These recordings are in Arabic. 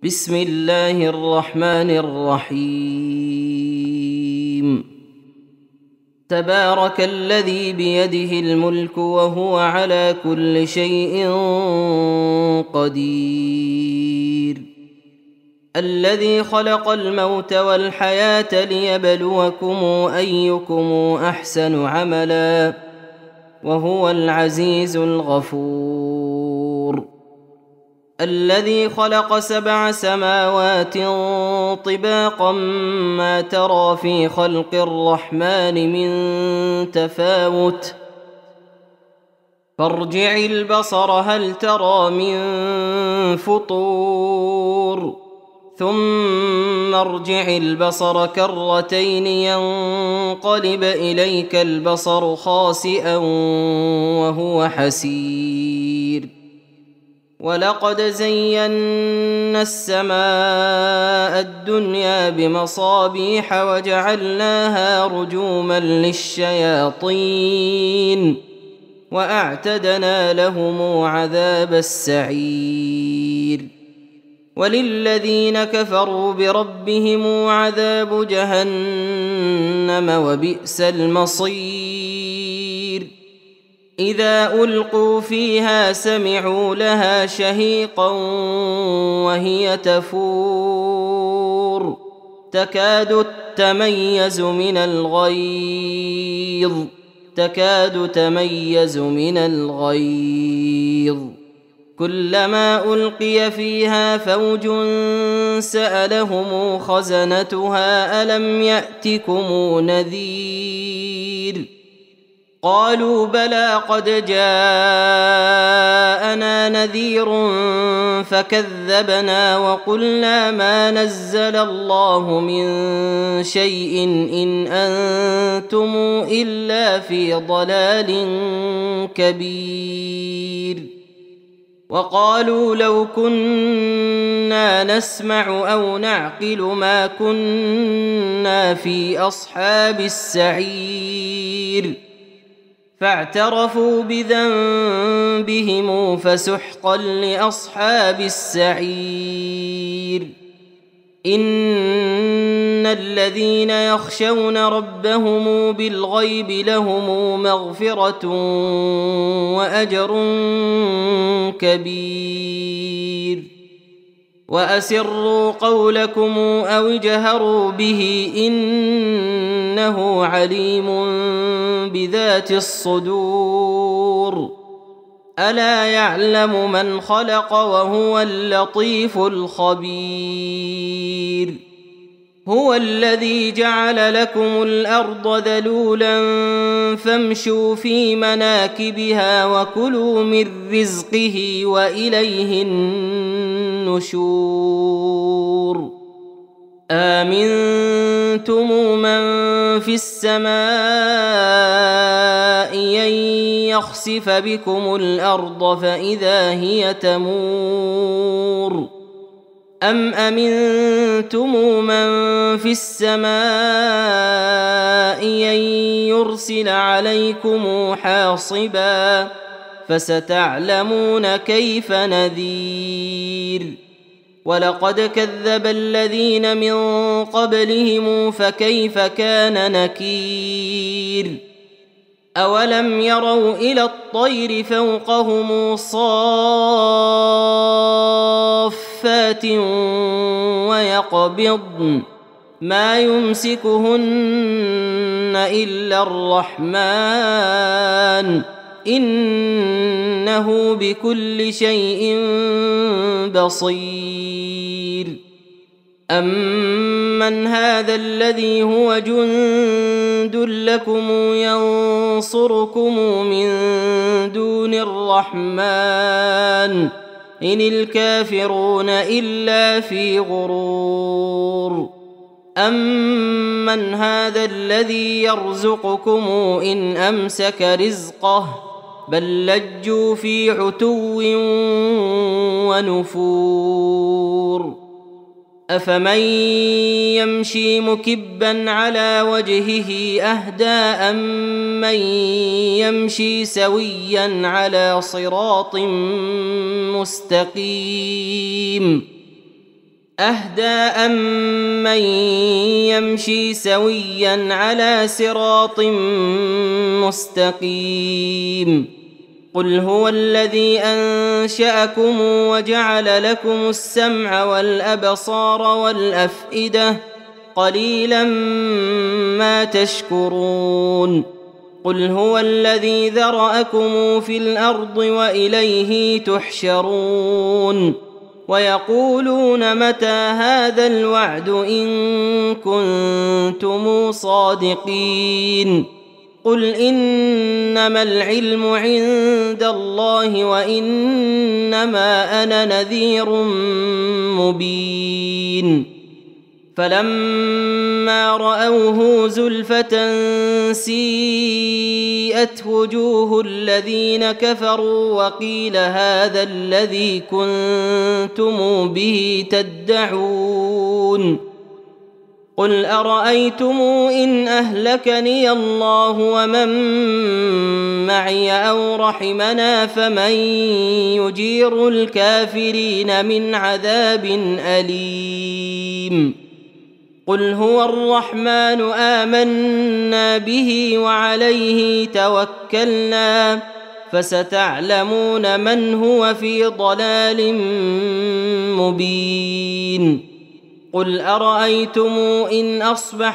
بسم الله الرحمن الرحيم. تبارك الذي بيده الملك وهو على كل شيء قدير. الذي خلق الموت والحياة ليبلوكم أيكم أحسن عملا وهو العزيز الغفور. الذي خلق 7 سماوات طباقا ما ترى في خلق الرحمن من تفاوت فارجع البصر هل ترى من فطور ثم ارجع البصر كرتين ينقلب إليك البصر خاسئا وهو حسير. ولقد زينا السماء الدنيا بمصابيح وجعلناها رجوما للشياطين وأعتدنا لهم عذاب السعير. وللذين كفروا بربهم عذاب جهنم وبئس المصير. إذا ألقوا فيها سمعوا لها شهيقا وهي تفور تكاد تميز من الغيظ كلما ألقي فيها فوج سألهم خزنتها ألم يأتكم نذير قالوا بلى قد جاءنا نذير فكذبنا وقلنا ما نزل الله من شيء إن أنتم إلا في ضلال كبير. وقالوا لو كنا نسمع أو نعقل ما كنا في أصحاب السعير فاعترفوا بذنبهم فسحقا لأصحاب السعير. إن الذين يخشون ربهم بالغيب لهم مغفرة وأجر كبير. وأسروا قولكم أو اجهروا به إنه عليم بذات الصدور. ألا يعلم من خلق وهو اللطيف الخبير. هو الذي جعل لكم الأرض ذلولا فامشوا في مناكبها وكلوا من رزقه وإليه النشور. آمنتم من في السماء أن يخسف بكم الأرض فإذا هي تمور أم أمنتم من في السماء أن يرسل عليكم حاصبا فستعلمون كيف نذير. ولقد كذب الذين من قبلهم فكيف كان نكير. أولم يروا إلى الطير فوقهم صافات ويقبضن ما يمسكهن إلا الرحمن إنه بكل شيء بصير. أمن هذا الذي هو جند لكم ينصركم من دون الرحمن إن الكافرون إلا في غرور. أمن هذا الذي يرزقكم إن أمسك رزقه بل لجوا في عتو ونفور. أفمن يمشي مكبا على وجهه أهدى أمن يمشي سويا على صراط مستقيم أهدى أمن يمشي سويا على صراط مستقيم قل هو الذي أنشأكم وجعل لكم السمع والأبصار والأفئدة قليلا ما تشكرون قل هو الذي ذرأكم في الأرض وإليه تحشرون ويقولون متى هذا الوعد إن كنتم صادقين قل إنما العلم عند الله وإنما أنا نذير مبين فلما رأوه زلفة سيئت وجوه الذين كفروا وقيل هذا الذي كنتم به تدعون قل أرأيتم إن أهلكني الله ومن معي أو رحمنا فمن يجير الكافرين من عذاب أليم قل هو الرحمن آمنا به وعليه توكلنا فستعلمون من هو في ضلال مبين قل أرأيتم إن أصبح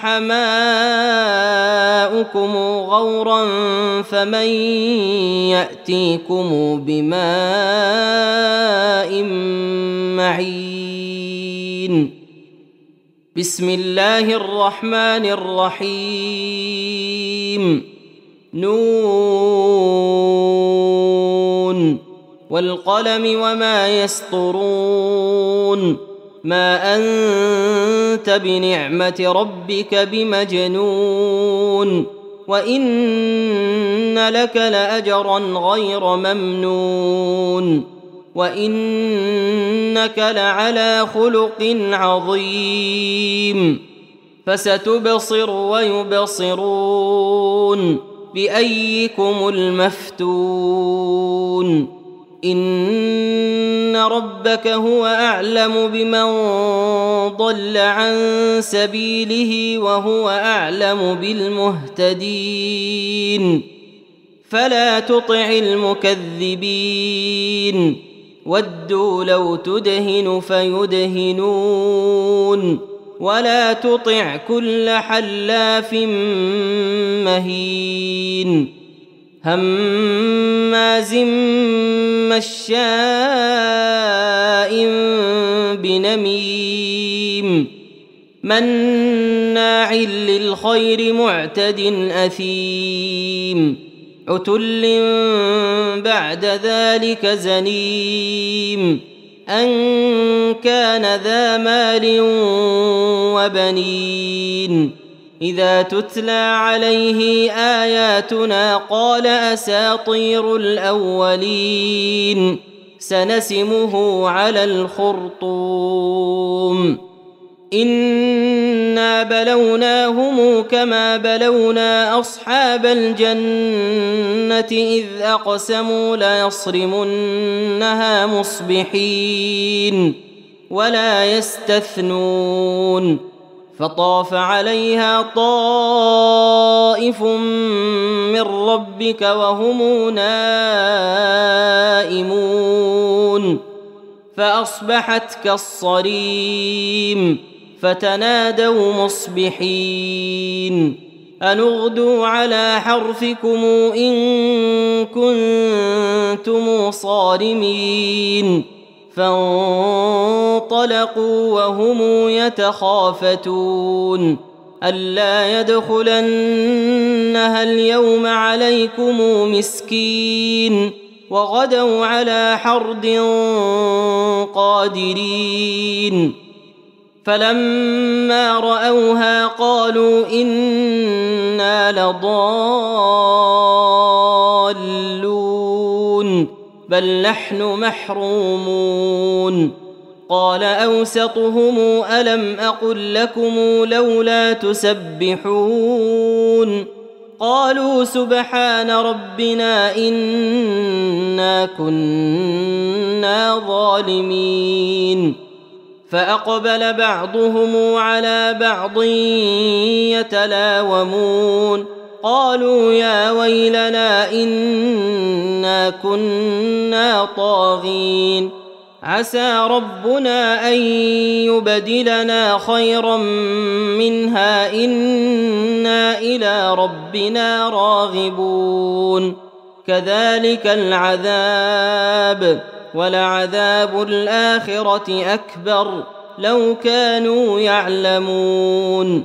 ماؤكم غورا فمن يأتيكم بماء معين بسم الله الرحمن الرحيم نون والقلم وما يسطرون ما أنت بنعمة ربك بمجنون وإن لك لأجرا غير ممنون وإنك لعلى خلق عظيم فستبصر ويبصرون بأيكم المفتون إن ربك هو أعلم بمن ضل عن سبيله وهو أعلم بالمهتدين فلا تطع المكذبين ودوا لو تدهن فيدهنون ولا تطع كل حلاف مهين هماز مشاء بنميم مناع للخير معتد أثيم عتل بعد ذلك زنيم أن كان ذا مال وبنين إذا تتلى عليه آياتنا قال أساطير الأولين سنسمه على الخرطوم إنا بلوناهم كما بلونا أصحاب الجنة إذ أقسموا ليصرمنها مصبحين ولا يستثنون فطاف عليها طائف من ربك وهم نائمون فأصبحت كالصريم فتنادوا مصبحين أن اغدوا على حرثكم إن كنتم صارمين فانطلقوا وهم يتخافتون ألا يدخلنها اليوم عليكم مسكين وغدوا على حرد قادرين فلما رأوها قالوا إنا لضالون بل نحن محرومون قال أوسطهم ألم أقل لكم لولا تسبحون قالوا سبحان ربنا إنا كنا ظالمين فأقبل بعضهم على بعض يتلاومون قالوا يا ويلنا إنا كنا طاغين عسى ربنا أن يبدلنا خيرا منها إنا إلى ربنا راغبون كذلك العذاب ولعذاب الآخرة أكبر لو كانوا يعلمون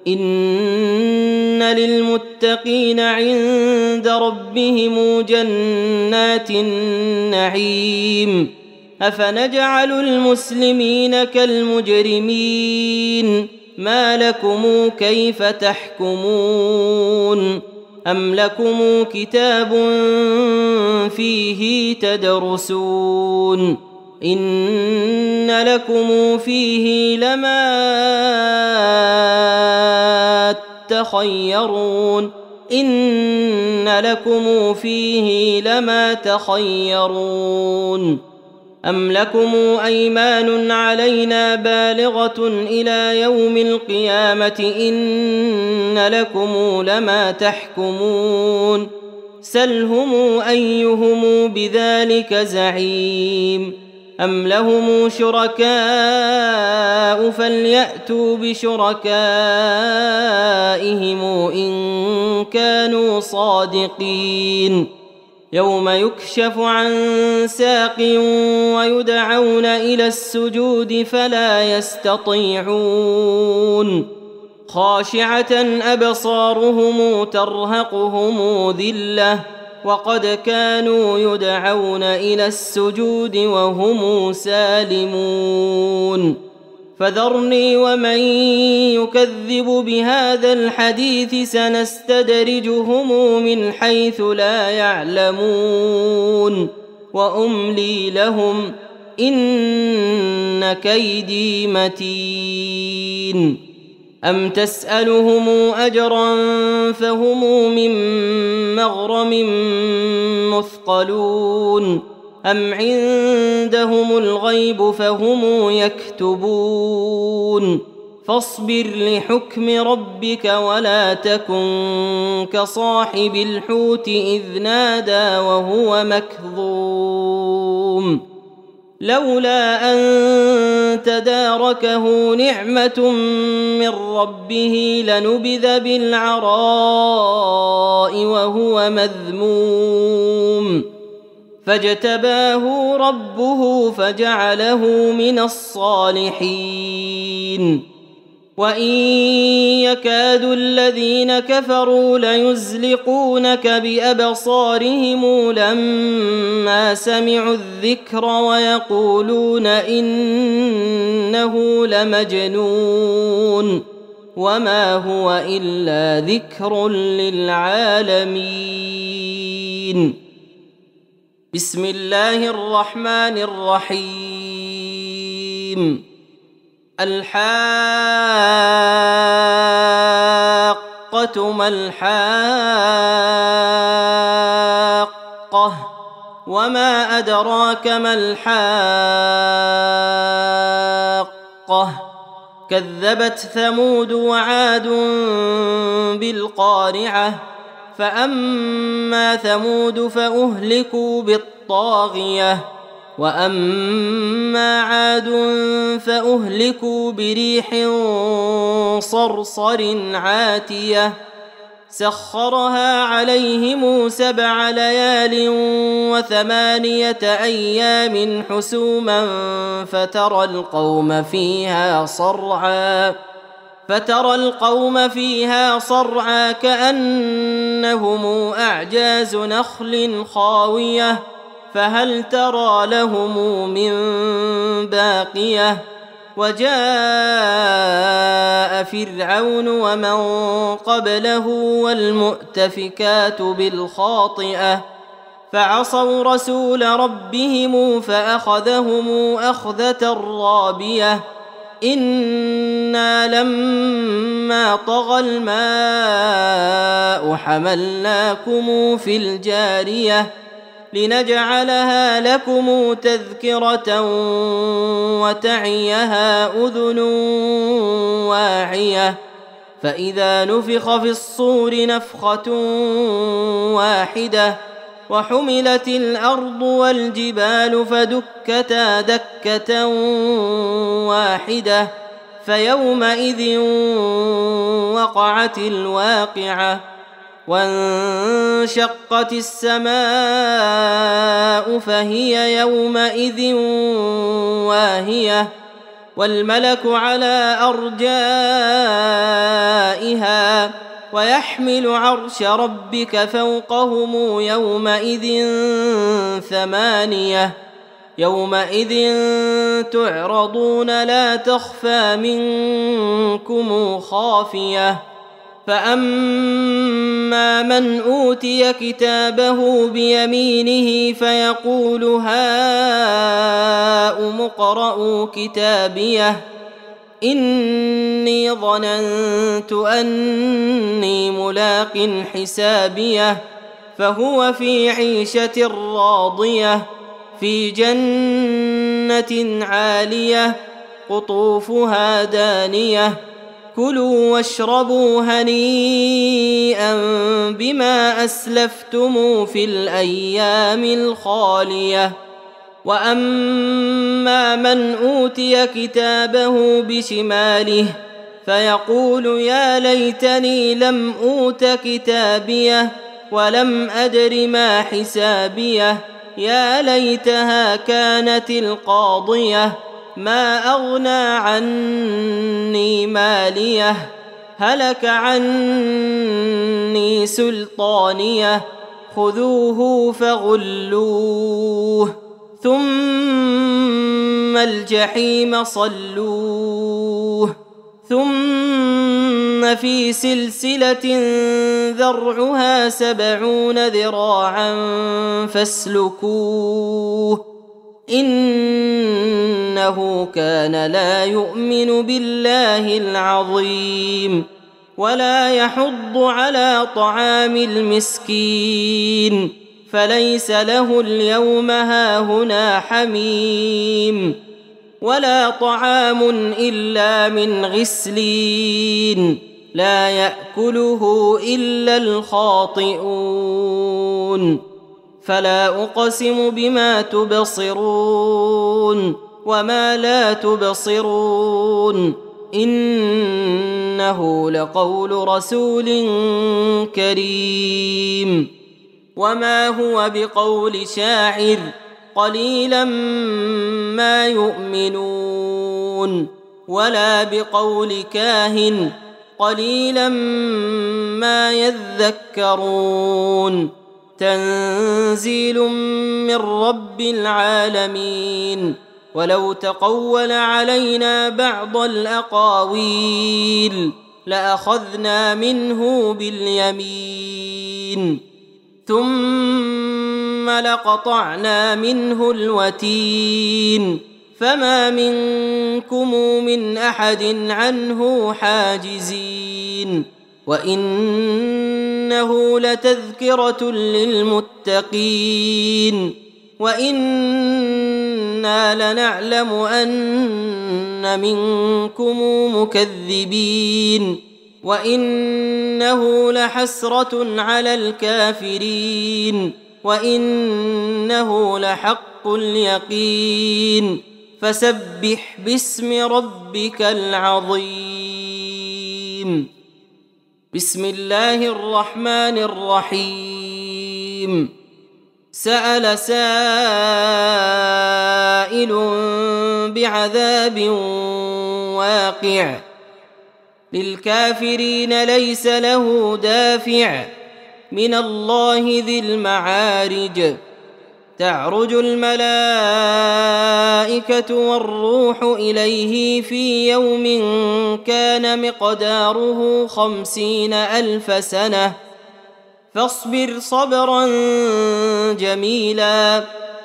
إن للمتقين عند ربهم جنات النعيم أفنجعل المسلمين كالمجرمين ما لكم كيف تحكمون أم لكم كتاب فيه تدرسون إن لكم فيه لما تخيرون إن لكم فيه لما تخيرون أم لكم أيمان علينا بالغة إلى يوم القيامة إن لكم لما تحكمون سلهم أيهم بذلك زعيم أم لهم شركاء فليأتوا بشركائهم إن كانوا صادقين يوم يكشف عن ساق ويدعون إلى السجود فلا يستطيعون خاشعة أبصارهم ترهقهم ذلة وقد كانوا يدعون إلى السجود وهم سالمون فذرني ومن يكذب بهذا الحديث سنستدرجهم من حيث لا يعلمون وأملي لهم إن كيدي متين أم تسألهم أجرا فهم من مغرم مثقلون أم عندهم الغيب فهم يكتبون فاصبر لحكم ربك ولا تكن كصاحب الحوت إذ نادى وهو مكظوم لولا أن تداركه نعمة من ربه لنبذ بالعراء وهو مذموم فاجتباه ربه فجعله من الصالحين وإن يكاد الذين كفروا ليزلقونك بأبصارهم لما سمعوا الذكر ويقولون إنه لمجنون وما هو إلا ذكر للعالمين بسم الله الرحمن الرحيم الحاقة ما الحاقة وما أدراك ما الحاقة كذبت ثمود وعاد بالقارعة فأما ثمود فأهلكوا بالطاغية وأما عاد فأهلكوا بريح صرصر عاتية سخرها عليهم 7 ليال و8 أيام حسوما فترى القوم فيها صرعى كأنهم أعجاز نخل خاوية فهل ترى لهم من باقية وجاء فرعون ومن قبله والمؤتفكات بالخاطئة فعصوا رسول ربهم فأخذهم أخذة رابية إنا لما طغى الماء حملناكم في الجارية لنجعلها لكم تذكرة وتعيها أذن واعية فإذا نفخ في الصور نفخة واحدة وحملت الأرض والجبال فدكتا دكة واحدة فيومئذ وقعت الواقعة وانشقت السماء فهي يومئذ واهية والملك على أرجائها ويحمل عرش ربك فوقهم يومئذ ثمانية يومئذ تعرضون لا تخفى منكم خافية فأما من أوتي كتابه بيمينه فيقول هاؤم اقرءوا كتابيه إني ظننت أني ملاق حسابيه فهو في عيشة راضية في جنة عالية قطوفها دانية كلوا واشربوا هنيئا بما أسلفتم في الأيام الخالية وأما من أوتي كتابه بشماله فيقول يا ليتني لم أوت كتابيه ولم أدر ما حسابيه يا ليتها كانت القاضية ما أغنى عني ماليه هلك عني سلطانيه خذوه فغلوه ثم الجحيم صلوه ثم في سلسلة ذرعها 70 ذراعا فاسلكوه إنه كان لا يؤمن بالله العظيم ولا يحض على طعام المسكين فليس له اليوم هاهنا حميم ولا طعام إلا من غسلين لا يأكله إلا الخاطئون فلا أقسم بما تبصرون وما لا تبصرون إنه لقول رسول كريم وما هو بقول شاعر قليلا ما يؤمنون ولا بقول كاهن قليلا ما يذكرون تنزيل من رب العالمين ولو تقول علينا بعض الأقاويل لأخذنا منه باليمين ثم لقطعنا منه الوتين فما منكم من أحد عنه حاجزين وإنه لتذكرة للمتقين وإنا لنعلم أن منكم مكذبين وإنه لحسرة على الكافرين وإنه لحق اليقين فسبح باسم ربك العظيم بسم الله الرحمن الرحيم سأل سائل بعذاب واقع للكافرين ليس له دافع من الله ذي المعارج تعرج الملائكة والروح إليه في يوم كان مقداره 50,000 سنة فاصبر صبرا جميلا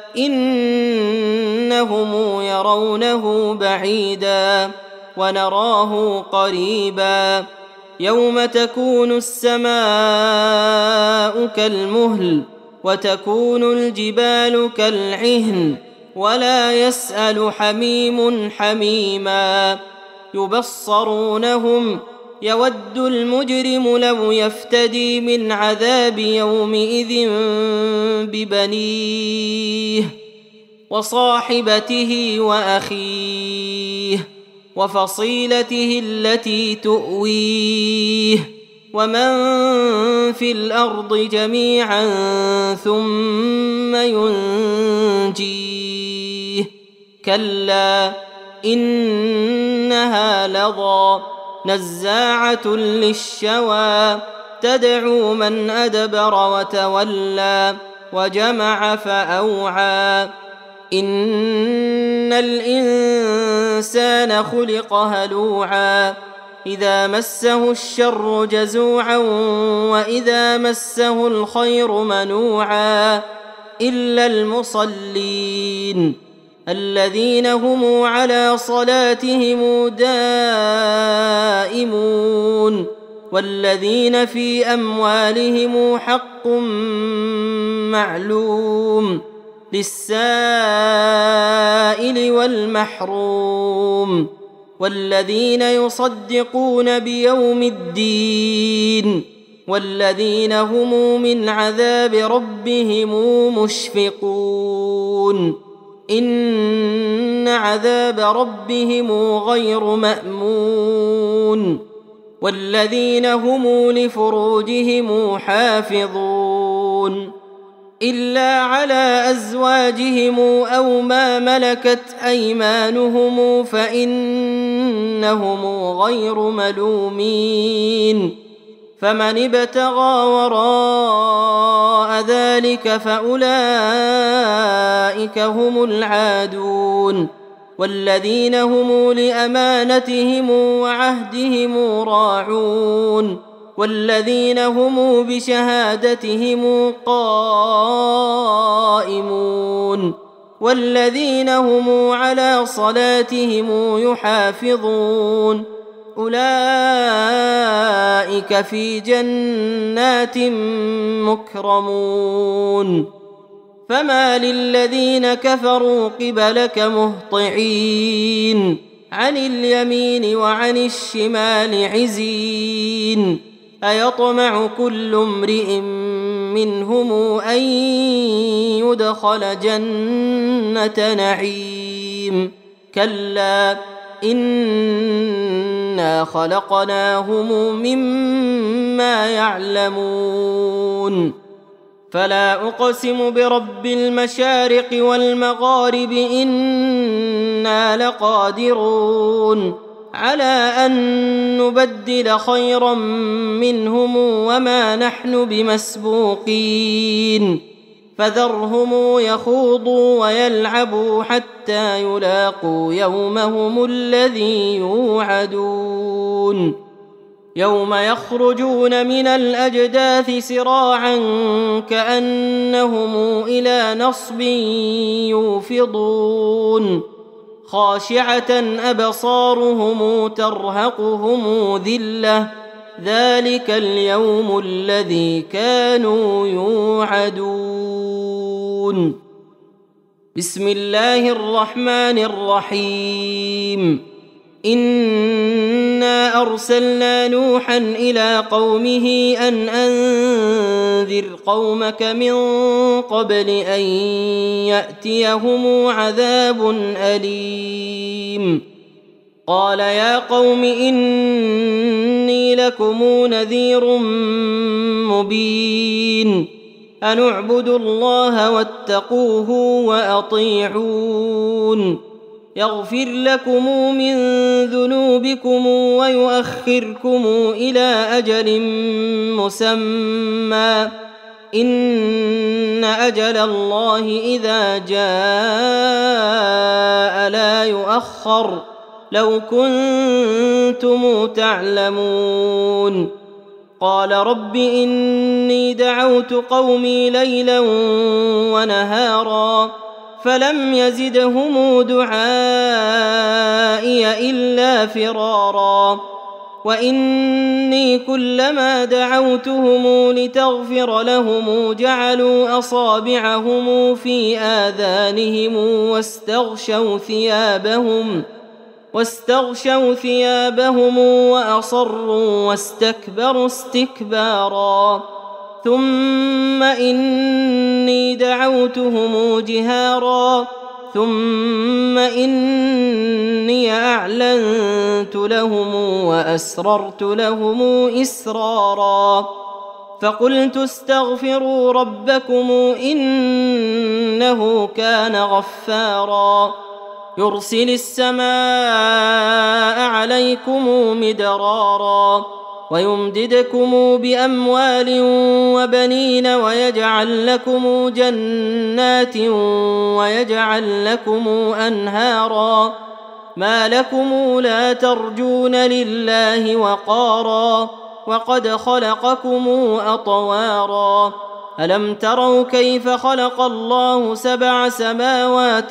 إنهم يرونه بعيدا ونراه قريبا يوم تكون السماء كالمهل وتكون الجبال كالعهن ولا يسأل حميم حميما يبصرونهم يود المجرم لو يفتدي من عذاب يومئذ ببنيه وصاحبته وأخيه وفصيلته التي تؤويه ومن في الأرض جميعا ثم ينجيه كلا إنها لظى نزاعة للشوى تدعو من أدبر وتولى وجمع فأوعى إن الإنسان خلق هلوعا إذا مسه الشر جزوعا وإذا مسه الخير منوعا إلا المصلين الذين هم على صلاتهم دائمون والذين في أموالهم حق معلوم للسائل والمحروم والذين يصدقون بيوم الدين والذين هم من عذاب ربهم مشفقون إن عذاب ربهم غير مأمون والذين هم لفروجهم حافظون إلا على أزواجهم أو ما ملكت أيمانهم فإنهم غير ملومين فمن ابتغى وراء ذلك فأولئك هم العادون والذين هم لأمانتهم وعهدهم راعون والذين هم بشهادتهم قائمون والذين هم على صلاتهم يحافظون أولئك في جنات مكرمون فما للذين كفروا قبلك مهطعين عن اليمين وعن الشمال عزين أيطمع كل امرئ منهم أن يدخل جنة نعيم كلا إنا خلقناهم مما يعلمون فلا أقسم برب المشارق والمغارب إنا لقادرون على أن نبدل خيرا منهم وما نحن بمسبوقين فذرهم يخوضوا ويلعبوا حتى يلاقوا يومهم الذي يوعدون يوم يخرجون من الأجداث سراعا كأنهم إلى نصب يوفضون خاشعة أبصارهم ترهقهم ذلة ذلك اليوم الذي كانوا يوعدون بسم الله الرحمن الرحيم إنا أرسلنا نوحا إلى قومه أن أنذر قومك من قبل أن يأتيهم عذاب أليم قال يا قوم إني لكم نذير مبين أن اعبدوا الله واتقوه وأطيعون يغفر لكم من ذنوبكم ويؤخركم إلى أجل مسمى إن أجل الله إذا جاء لا يؤخر لو كنتم تعلمون قال رب إني دعوت قومي ليلا ونهارا فلم يزدهم دعائي إلا فرارا وإني كلما دعوتهم لتغفر لهم جعلوا أصابعهم في آذانهم واستغشوا ثيابهم وأصروا واستكبروا استكبارا ثم إني دعوتهم جهارا ثم إني أعلنت لهم وأسررت لهم إسرارا فقلت استغفروا ربكم إنه كان غفارا يرسل السماء عليكم مدرارا ويمددكم بأموال وبنين ويجعل لكم جنات ويجعل لكم أنهارا ما لكم لا ترجون لله وقارا وقد خلقكم أطوارا ألم تروا كيف خلق الله 7 سماوات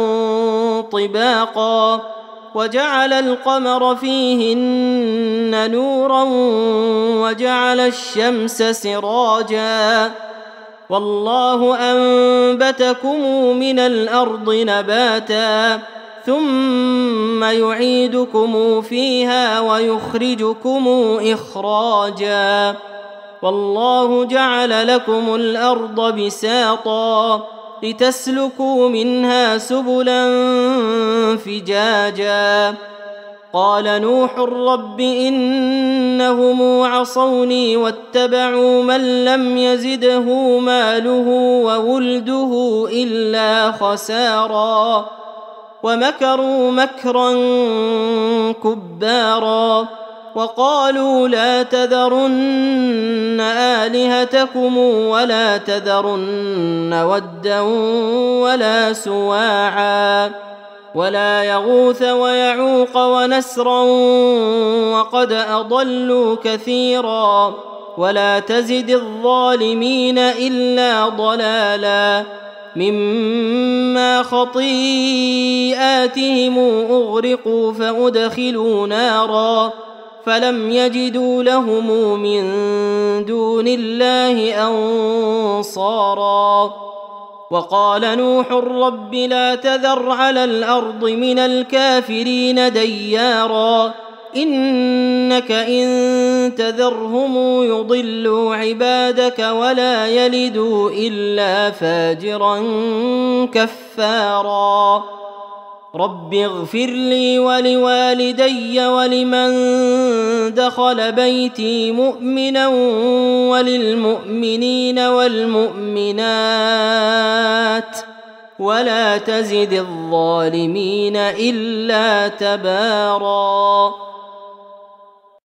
طباقا وجعل القمر فيهن نورا وجعل الشمس سراجا والله أنبتكم من الأرض نباتا ثم يعيدكم فيها ويخرجكم إخراجا والله جعل لكم الأرض بساطا لتسلكوا منها سبلا فجاجا قال نوح رب إنهم عصوني واتبعوا من لم يزده ماله وولده إلا خسارا ومكروا مكرا كبارا وقالوا لا تذرن آلهتكم ولا تذرن ودا ولا سواعا ولا يغوث ويعوق ونسرا وقد أضلوا كثيرا ولا تزد الظالمين إلا ضلالا مما خطيئاتهم أغرقوا فأدخلوا نارا فلم يجدوا لهم من دون الله أنصارا وقال نوح رب لا تذر على الأرض من الكافرين ديارا إنك إن تذرهم يضلوا عبادك ولا يلدوا إلا فاجرا كفارا رب اغفر لي ولوالدي ولمن دخل بيتي مؤمنا وللمؤمنين والمؤمنات ولا تزد الظالمين إلا تبارا